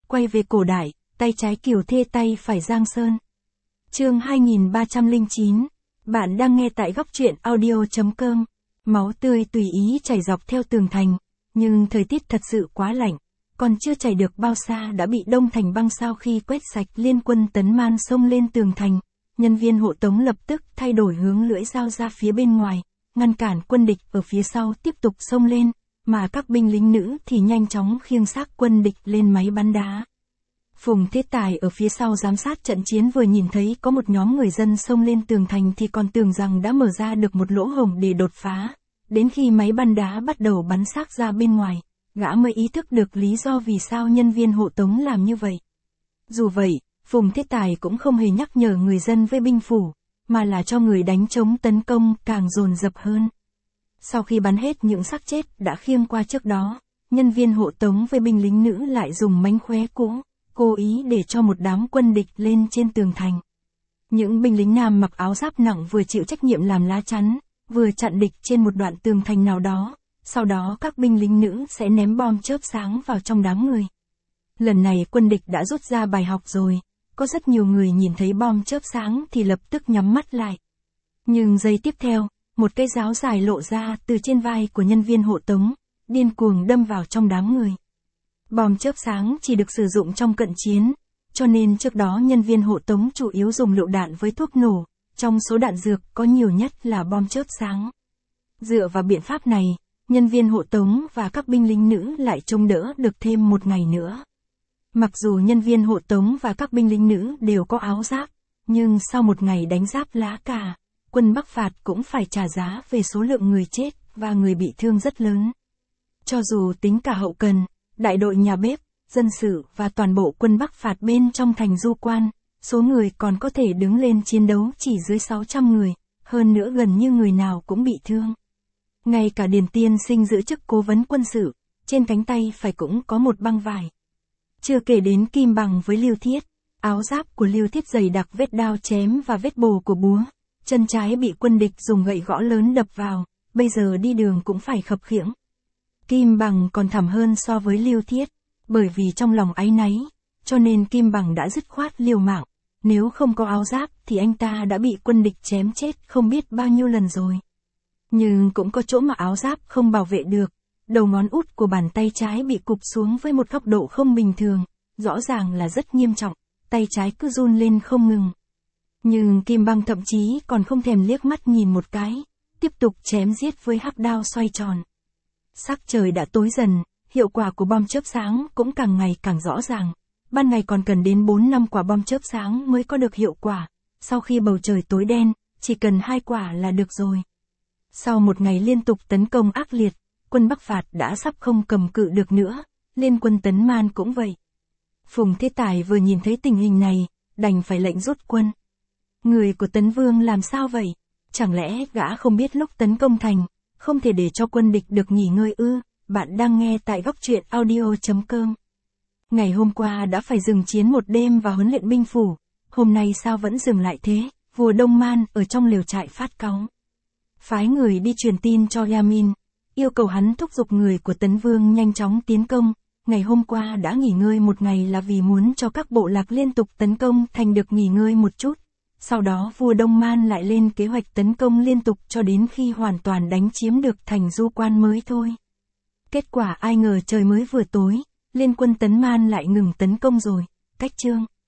quay về cổ đại, tay trái Kiều Thê tay phải Giang Sơn. Chương 2309. Bạn đang nghe tại góc truyện audio.com. Máu tươi tùy ý chảy dọc theo tường thành, nhưng thời tiết thật sự quá lạnh, còn chưa chảy được bao xa đã bị đông thành băng. Sau khi quét sạch liên quân Tấn Man xông lên tường thành, nhân viên hộ tống lập tức thay đổi hướng lưỡi dao ra phía bên ngoài, ngăn cản quân địch ở phía sau tiếp tục xông lên, mà các binh lính nữ thì nhanh chóng khiêng xác quân địch lên máy bắn đá. Phùng Thế Tài ở phía sau giám sát trận chiến vừa nhìn thấy có một nhóm người dân xông lên tường thành thì còn tưởng rằng đã mở ra được một lỗ hổng để đột phá. Đến khi máy bắn đá bắt đầu bắn xác ra bên ngoài, gã mới ý thức được lý do vì sao nhân viên hộ tống làm như vậy. Dù vậy, Phùng Thế Tài cũng không hề nhắc nhở người dân với binh phủ, mà là cho người đánh trống tấn công càng dồn dập hơn. Sau khi bắn hết những xác chết đã khiêng qua trước đó, nhân viên hộ tống với binh lính nữ lại dùng mánh khóe cũ, cố ý để cho một đám quân địch lên trên tường thành. Những binh lính nam mặc áo giáp nặng vừa chịu trách nhiệm làm lá chắn, vừa chặn địch trên một đoạn tường thành nào đó, sau đó các binh lính nữ sẽ ném bom chớp sáng vào trong đám người. Lần này quân địch đã rút ra bài học rồi, có rất nhiều người nhìn thấy bom chớp sáng thì lập tức nhắm mắt lại. Nhưng giây tiếp theo, một cây giáo dài lộ ra từ trên vai của nhân viên hộ tống, điên cuồng đâm vào trong đám người. Bom chớp sáng chỉ được sử dụng trong cận chiến, cho nên trước đó nhân viên hộ tống chủ yếu dùng lựu đạn với thuốc nổ, trong số đạn dược có nhiều nhất là bom chớp sáng. Dựa vào biện pháp này, nhân viên hộ tống và các binh lính nữ lại chống đỡ được thêm một ngày nữa. Mặc dù nhân viên hộ tống và các binh lính nữ đều có áo giáp, nhưng sau một ngày đánh giáp lá cà, quân Bắc phạt cũng phải trả giá về số lượng người chết và người bị thương rất lớn. Cho dù tính cả hậu cần, đại đội nhà bếp, dân sự và toàn bộ quân Bắc phạt bên trong thành Du Quan, số người còn có thể đứng lên chiến đấu chỉ dưới 600 người, hơn nữa gần như người nào cũng bị thương. Ngay cả Điền Tiên Sinh giữ chức cố vấn quân sự, trên cánh tay phải cũng có một băng vải. Chưa kể đến Kim Bằng với Lưu Thiết, áo giáp của Lưu Thiết dày đặc vết đao chém và vết bổ của búa, chân trái bị quân địch dùng gậy gõ lớn đập vào, bây giờ đi đường cũng phải khập khiễng. Kim Bằng còn thảm hơn so với Lưu Thiết, bởi vì trong lòng áy náy, cho nên Kim Bằng đã dứt khoát liều mạng, nếu không có áo giáp thì anh ta đã bị quân địch chém chết không biết bao nhiêu lần rồi. Nhưng cũng có chỗ mà áo giáp không bảo vệ được, đầu ngón út của bàn tay trái bị cụp xuống với một góc độ không bình thường, rõ ràng là rất nghiêm trọng, tay trái cứ run lên không ngừng. Nhưng Kim Bằng thậm chí còn không thèm liếc mắt nhìn một cái, tiếp tục chém giết với hắc đao xoay tròn. Sắc trời đã tối dần, hiệu quả của bom chớp sáng cũng càng ngày càng rõ ràng. Ban ngày còn cần đến 4 năm quả bom chớp sáng mới có được hiệu quả, sau khi bầu trời tối đen, chỉ cần 2 quả là được rồi. Sau một ngày liên tục tấn công ác liệt, quân Bắc phạt đã sắp không cầm cự được nữa, liên quân Tấn Man cũng vậy. Phùng Thế Tài vừa nhìn thấy tình hình này, đành phải lệnh rút quân. Người của Tấn Vương làm sao vậy? Chẳng lẽ gã không biết lúc tấn công thành, không thể để cho quân địch được nghỉ ngơi ư? Bạn đang nghe tại góc truyện audio.com. Ngày hôm qua đã phải dừng chiến một đêm và huấn luyện binh phủ, hôm nay sao vẫn dừng lại thế? Vua Đông Man ở trong lều trại phát cáu. Phái người đi truyền tin cho Yamin, yêu cầu hắn thúc giục người của Tấn Vương nhanh chóng tiến công. Ngày hôm qua đã nghỉ ngơi một ngày là vì muốn cho các bộ lạc liên tục tấn công thành được nghỉ ngơi một chút. Sau đó vua Đông Man lại lên kế hoạch tấn công liên tục cho đến khi hoàn toàn đánh chiếm được thành Du Quan mới thôi. Kết quả ai ngờ trời mới vừa tối, liên quân Tấn Man lại ngừng tấn công rồi. Cách chương